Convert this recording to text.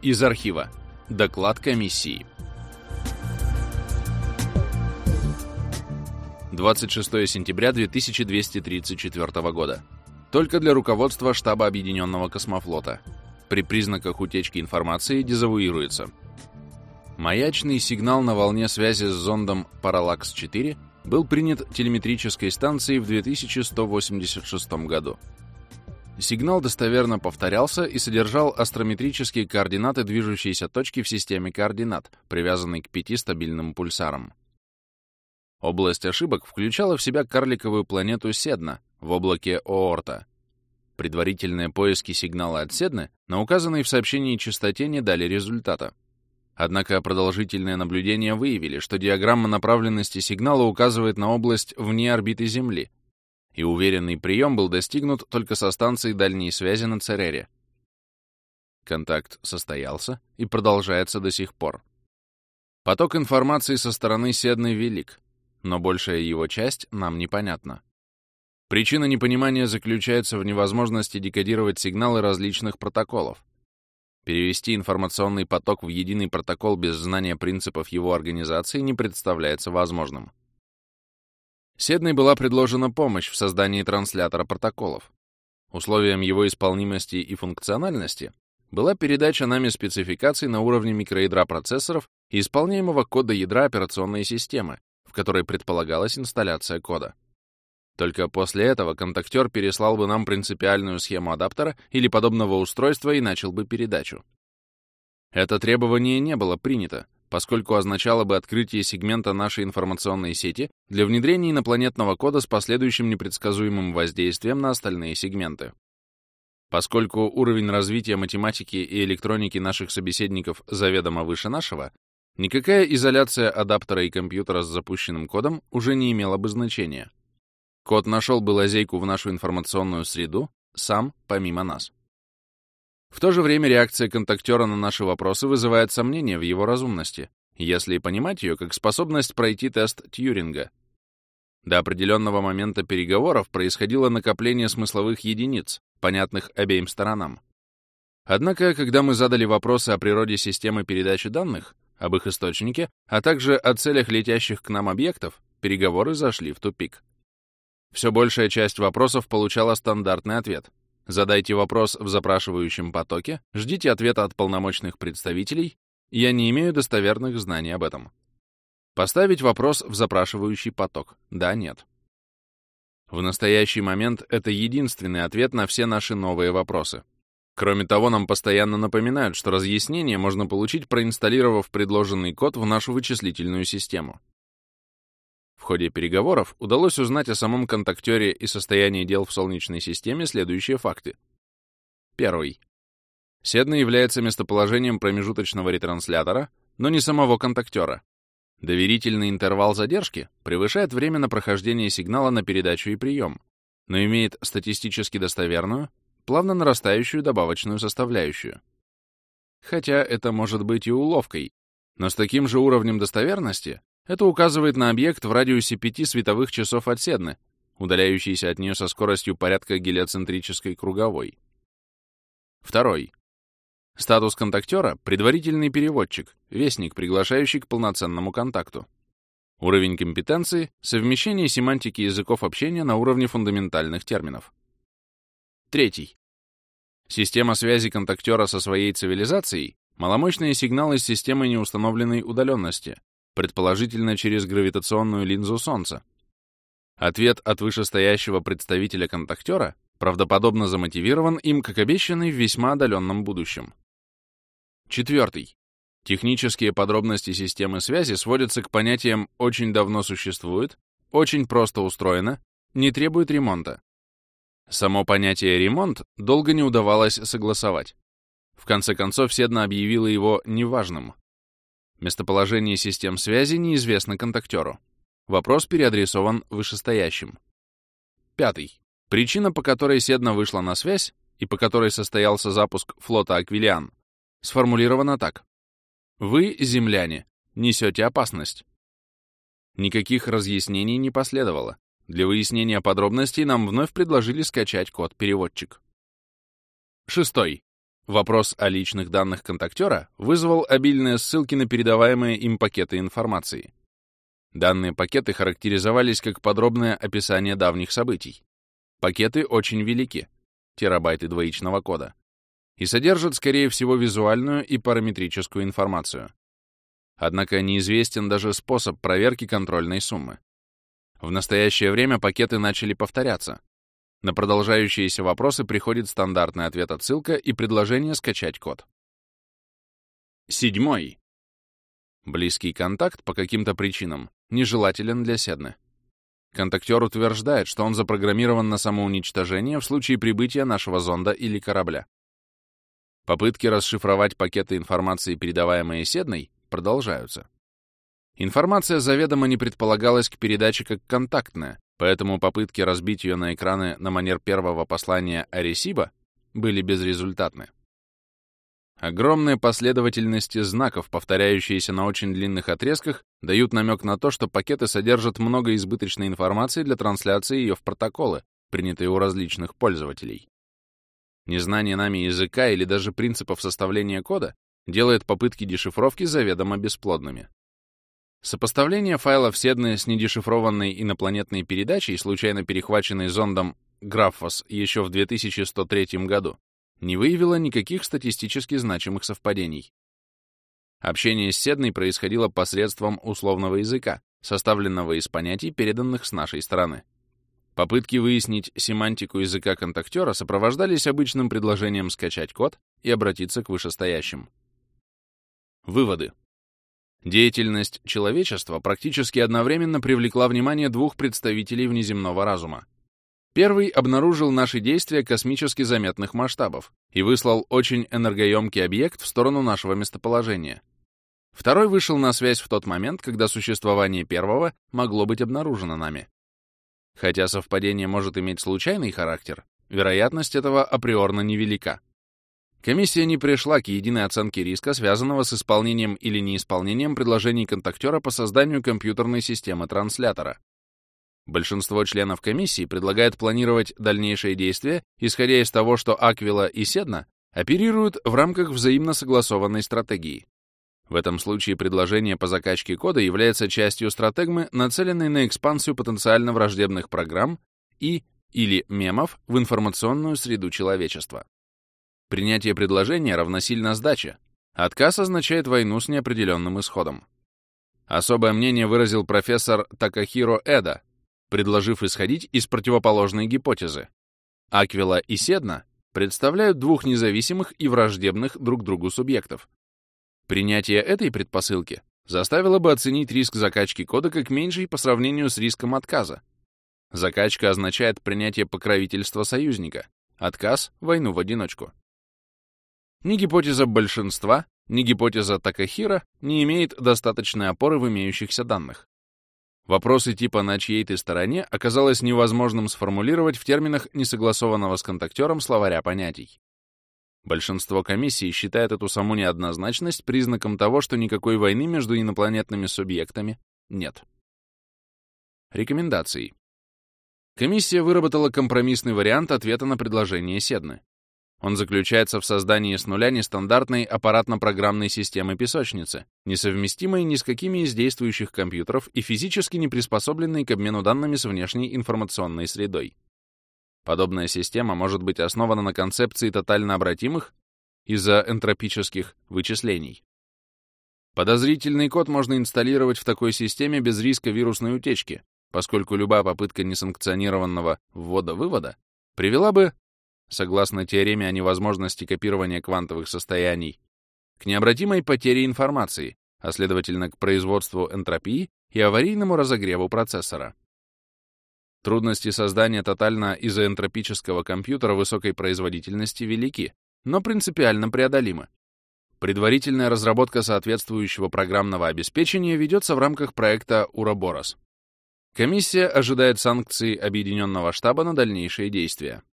Из архива. Доклад комиссии. 26 сентября 2234 года. Только для руководства штаба Объединенного космофлота. При признаках утечки информации дезавуируется. Маячный сигнал на волне связи с зондом Параллакс-4 был принят телеметрической станцией в 2186 году. Сигнал достоверно повторялся и содержал астрометрические координаты движущейся точки в системе координат, привязанной к 5 стабильным пульсарам. Область ошибок включала в себя карликовую планету Седна в облаке Оорта. Предварительные поиски сигнала от Седны на указанной в сообщении частоте не дали результата. Однако продолжительные наблюдения выявили, что диаграмма направленности сигнала указывает на область вне орбиты Земли, и уверенный прием был достигнут только со станции дальней связи на Церере. Контакт состоялся и продолжается до сих пор. Поток информации со стороны Седны велик, но большая его часть нам непонятна. Причина непонимания заключается в невозможности декодировать сигналы различных протоколов. Перевести информационный поток в единый протокол без знания принципов его организации не представляется возможным. Седной была предложена помощь в создании транслятора протоколов. Условием его исполнимости и функциональности была передача нами спецификаций на уровне микроядра процессоров и исполняемого кода ядра операционной системы, в которой предполагалась инсталляция кода. Только после этого контактер переслал бы нам принципиальную схему адаптера или подобного устройства и начал бы передачу. Это требование не было принято, поскольку означало бы открытие сегмента нашей информационной сети для внедрения инопланетного кода с последующим непредсказуемым воздействием на остальные сегменты. Поскольку уровень развития математики и электроники наших собеседников заведомо выше нашего, никакая изоляция адаптера и компьютера с запущенным кодом уже не имела бы значения. Код нашел бы лазейку в нашу информационную среду сам, помимо нас. В то же время реакция контактера на наши вопросы вызывает сомнения в его разумности, если понимать ее как способность пройти тест Тьюринга. До определенного момента переговоров происходило накопление смысловых единиц, понятных обеим сторонам. Однако, когда мы задали вопросы о природе системы передачи данных, об их источнике, а также о целях летящих к нам объектов, переговоры зашли в тупик. Все большая часть вопросов получала стандартный ответ. Задайте вопрос в запрашивающем потоке, ждите ответа от полномочных представителей, я не имею достоверных знаний об этом. Поставить вопрос в запрашивающий поток. Да, нет. В настоящий момент это единственный ответ на все наши новые вопросы. Кроме того, нам постоянно напоминают, что разъяснение можно получить, проинсталлировав предложенный код в нашу вычислительную систему. В ходе переговоров удалось узнать о самом контактере и состоянии дел в Солнечной системе следующие факты. Первый. Седна является местоположением промежуточного ретранслятора, но не самого контактера. Доверительный интервал задержки превышает время на прохождение сигнала на передачу и прием, но имеет статистически достоверную, плавно нарастающую добавочную составляющую. Хотя это может быть и уловкой, но с таким же уровнем достоверности это указывает на объект в радиусе 5 световых часов от Седны, удаляющийся от нее со скоростью порядка гелиоцентрической круговой. Второй. Статус контактера — предварительный переводчик, вестник, приглашающий к полноценному контакту. Уровень компетенции — совмещение семантики языков общения на уровне фундаментальных терминов. Третий. Система связи контактера со своей цивилизацией — маломощные сигналы с системой неустановленной удаленности, предположительно через гравитационную линзу Солнца. Ответ от вышестоящего представителя контактера правдоподобно замотивирован им как обещанный в весьма отдаленном будущем. Четвертый. Технические подробности системы связи сводятся к понятиям «очень давно существует», «очень просто устроено», «не требует ремонта». Само понятие «ремонт» долго не удавалось согласовать. В конце концов, Седна объявила его неважным. Местоположение систем связи неизвестно контактеру. Вопрос переадресован вышестоящим. Пятый. Причина, по которой Седна вышла на связь и по которой состоялся запуск флота Аквилиан, сформулирована так. Вы, земляне, несете опасность. Никаких разъяснений не последовало. Для выяснения подробностей нам вновь предложили скачать код-переводчик. Шестой. Вопрос о личных данных контактера вызвал обильные ссылки на передаваемые им пакеты информации. Данные пакеты характеризовались как подробное описание давних событий. Пакеты очень велики, терабайты двоичного кода, и содержат, скорее всего, визуальную и параметрическую информацию. Однако неизвестен даже способ проверки контрольной суммы. В настоящее время пакеты начали повторяться. На продолжающиеся вопросы приходит стандартный ответ-отсылка и предложение скачать код. 7. Близкий контакт по каким-то причинам нежелателен для Седны. Контактер утверждает, что он запрограммирован на самоуничтожение в случае прибытия нашего зонда или корабля. Попытки расшифровать пакеты информации, передаваемые Седной, продолжаются. Информация заведомо не предполагалась к передаче как контактная, поэтому попытки разбить ее на экраны на манер первого послания Аресиба были безрезультатны. Огромные последовательности знаков, повторяющиеся на очень длинных отрезках, дают намек на то, что пакеты содержат много избыточной информации для трансляции ее в протоколы, принятые у различных пользователей. Незнание нами языка или даже принципов составления кода делает попытки дешифровки заведомо бесплодными. Сопоставление файлов Седны с недешифрованной инопланетной передачей, случайно перехваченной зондом Граффос еще в 2103 году, не выявило никаких статистически значимых совпадений. Общение с Седной происходило посредством условного языка, составленного из понятий, переданных с нашей стороны. Попытки выяснить семантику языка контактера сопровождались обычным предложением скачать код и обратиться к вышестоящим. Выводы. Деятельность человечества практически одновременно привлекла внимание двух представителей внеземного разума. Первый обнаружил наши действия космически заметных масштабов и выслал очень энергоемкий объект в сторону нашего местоположения. Второй вышел на связь в тот момент, когда существование первого могло быть обнаружено нами. Хотя совпадение может иметь случайный характер, вероятность этого априорно невелика. Комиссия не пришла к единой оценке риска, связанного с исполнением или неисполнением предложений контактера по созданию компьютерной системы транслятора. Большинство членов комиссии предлагает планировать дальнейшие действия, исходя из того, что Аквила и Седна оперируют в рамках взаимно согласованной стратегии. В этом случае предложение по закачке кода является частью стратегмы, нацеленной на экспансию потенциально враждебных программ или мемов в информационную среду человечества. Принятие предложения равносильно сдаче. Отказ означает войну с неопределенным исходом. Особое мнение выразил профессор Такахиро Эда, предложив исходить из противоположной гипотезы. Аквила и Седна представляют двух независимых и враждебных друг другу субъектов. Принятие этой предпосылки заставило бы оценить риск закачки кода как меньший по сравнению с риском отказа. Закачка означает принятие покровительства союзника, отказ — войну в одиночку. Ни гипотеза большинства, ни гипотеза Такахиро не имеет достаточной опоры в имеющихся данных. Вопросы типа «на чьей ты стороне» оказалось невозможным сформулировать в терминах несогласованного с контактером словаря понятий. Большинство комиссий считает эту саму неоднозначность признаком того, что никакой войны между инопланетными субъектами нет. Рекомендации. Комиссия выработала компромиссный вариант ответа на предложение Седны. Он заключается в создании с нуля нестандартной аппаратно-программной системы песочницы, несовместимой ни с какими из действующих компьютеров и физически не приспособленной к обмену данными с внешней информационной средой. Подобная система может быть основана на концепции тотально обратимых изоэнтропических вычислений. Подозрительный код можно инсталлировать в такой системе без риска вирусной утечки, поскольку любая попытка несанкционированного ввода-вывода привела бы, согласно теореме о невозможности копирования квантовых состояний, к необратимой потере информации, а следовательно к производству энтропии и аварийному разогреву процессора. Трудности создания тотально изоэнтропического компьютера высокой производительности велики, но принципиально преодолимы. Предварительная разработка соответствующего программного обеспечения ведется в рамках проекта Уроборос. Комиссия ожидает санкций Объединенного штаба на дальнейшие действия.